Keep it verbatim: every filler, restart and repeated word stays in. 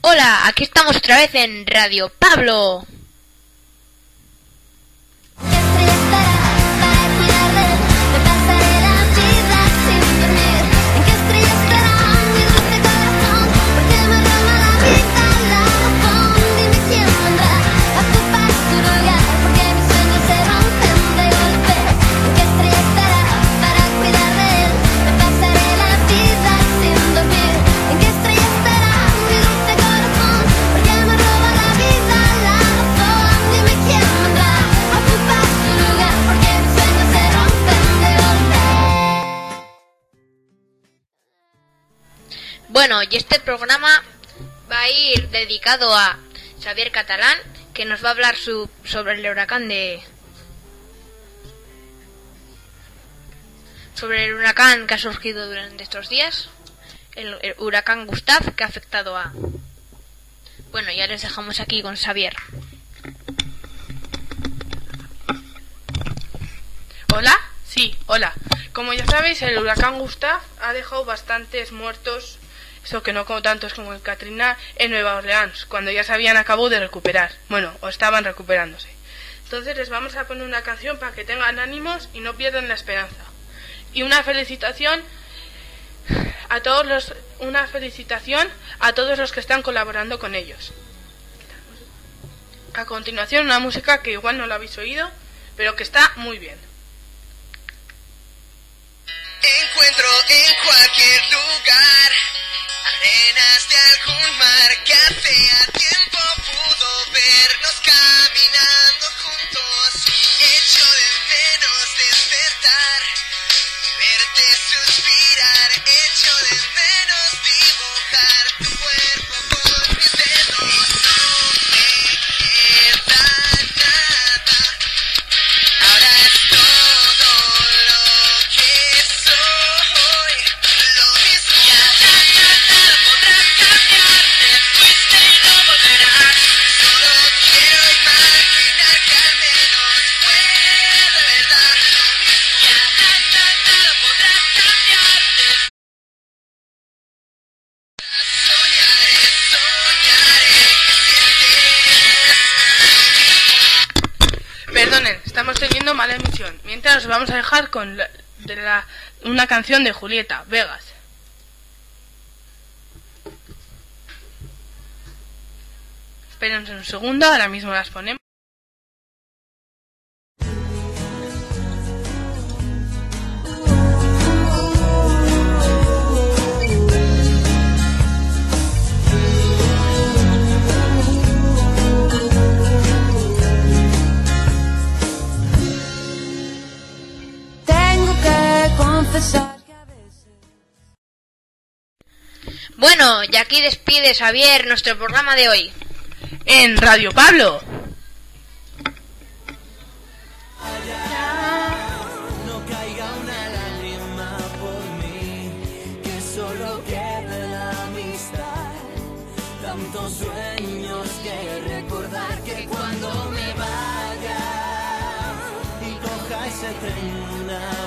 Hola, aquí estamos otra vez en Radio Pablo. Bueno, y este programa va a ir dedicado a Xavier Catalán, que nos va a hablar su, sobre el huracán de... sobre el huracán que ha surgido durante estos días, el, el huracán Gustav, que ha afectado a... Bueno, ya les dejamos aquí con Xavier. ¿Hola? Sí, hola. Como ya sabéis, el huracán Gustav ha dejado bastantes muertos, eso que no como tantos como el Katrina, en Nueva Orleans, cuando ya se habían acabado de recuperar. Bueno, o estaban recuperándose. Entonces les vamos a poner una canción para que tengan ánimos y no pierdan la esperanza. Y una felicitación a todos los, una felicitación a todos los que están colaborando con ellos. A continuación, una música que igual no la habéis oído, pero que está muy bien. Encuentro en cualquier lugar arenas de algún mar que hace tiempo pudo vernos caminando juntos. Echo de menos despertar y verte suspirar. Echo de menos dibujar tu cuerpo con mis dedos. No me queda nada. Ahora es todo lo que soy. Lo mismo. Ya nada, nada podrás cambiarte. Fuiste y no volverás. Solo quiero imaginar que al menos fue de verdad. Lo mismo. Ya nada, nada podrás cambiarte. Soñaré, soñaré que sientes. Perdonen, estamos teniendo mala emisión. Mientras os vamos a dejar con la, de la, una canción de Julieta Vegas. Espérense un segundo, ahora mismo las ponemos. Tengo que confesar que a veces... Bueno, y aquí despide Xavier nuestro programa de hoy. En Radio Pablo. No caiga una lágrima por mí, que solo quede la amistad. Tantos sueños que recordar que cuando me vaya y coja ese tren una